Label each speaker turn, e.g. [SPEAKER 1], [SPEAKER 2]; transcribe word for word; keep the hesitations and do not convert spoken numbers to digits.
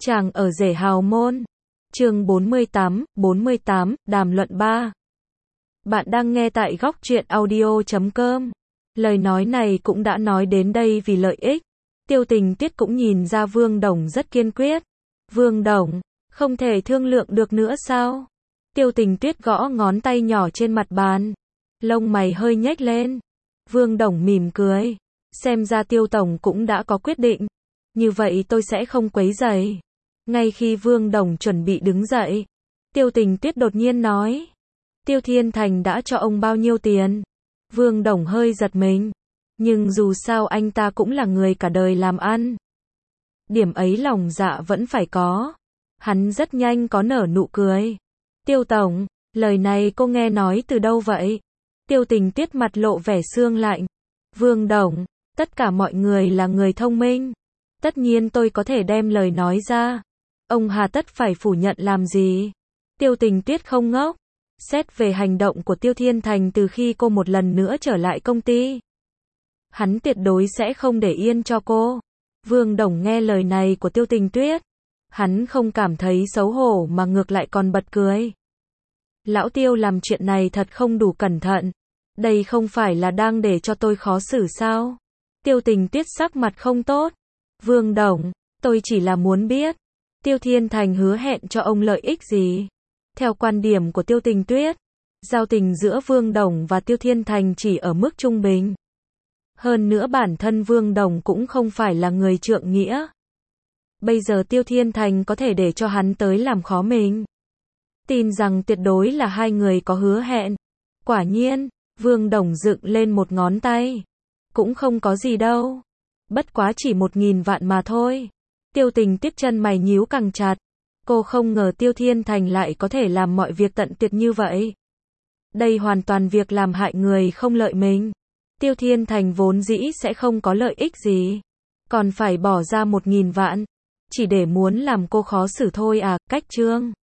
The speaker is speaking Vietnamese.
[SPEAKER 1] Chàng ở rể hào môn. Chương bốn mươi tám, bốn mươi tám, đàm luận ba. Bạn đang nghe tại góc truyện audio chấm com. Lời nói này cũng đã nói đến đây vì lợi ích. Tiêu Tình Tuyết cũng nhìn ra Vương Đồng rất kiên quyết. Vương Đồng, không thể thương lượng được nữa sao? Tiêu Tình Tuyết gõ ngón tay nhỏ trên mặt bàn. Lông mày hơi nhếch lên. Vương Đồng mỉm cười. Xem ra Tiêu Tổng cũng đã có quyết định. Như vậy tôi sẽ không quấy rầy. Ngay khi Vương Đồng chuẩn bị đứng dậy, Tiêu Tình Tuyết đột nhiên nói. Tiêu Thiên Thành đã cho ông bao nhiêu tiền? Vương Đồng hơi giật mình. Nhưng dù sao anh ta cũng là người cả đời làm ăn. Điểm ấy lòng dạ vẫn phải có. Hắn rất nhanh có nở nụ cười. Tiêu Tổng, lời này cô nghe nói từ đâu vậy? Tiêu Tình Tuyết mặt lộ vẻ sương lạnh. Vương Đồng, tất cả mọi người là người thông minh. Tất nhiên tôi có thể đem lời nói ra. Ông hà tất phải phủ nhận làm gì? Tiêu Tình Tuyết không ngốc. Xét về hành động của Tiêu Thiên Thành từ khi cô một lần nữa trở lại công ty, hắn tuyệt đối sẽ không để yên cho cô. Vương Đồng nghe lời này của Tiêu Tình Tuyết, hắn không cảm thấy xấu hổ mà ngược lại còn bật cười. Lão Tiêu làm chuyện này thật không đủ cẩn thận. Đây không phải là đang để cho tôi khó xử sao? Tiêu Tình Tuyết sắc mặt không tốt. Vương Đồng, tôi chỉ là muốn biết, Tiêu Thiên Thành hứa hẹn cho ông lợi ích gì? Theo quan điểm của Tiêu Tình Tuyết, giao tình giữa Vương Đồng và Tiêu Thiên Thành chỉ ở mức trung bình. Hơn nữa bản thân Vương Đồng cũng không phải là người trượng nghĩa. Bây giờ Tiêu Thiên Thành có thể để cho hắn tới làm khó mình. Tin rằng tuyệt đối là hai người có hứa hẹn. Quả nhiên, Vương Đồng dựng lên một ngón tay. Cũng không có gì đâu. Bất quá chỉ một nghìn vạn mà thôi. Tiêu Tình Tuyết chân mày nhíu càng chặt. Cô không ngờ Tiêu Thiên Thành lại có thể làm mọi việc tận tuyệt như vậy. Đây hoàn toàn việc làm hại người không lợi mình. Tiêu Thiên Thành vốn dĩ sẽ không có lợi ích gì. Còn phải bỏ ra một nghìn vạn. Chỉ để muốn làm cô khó xử thôi à, cách trương.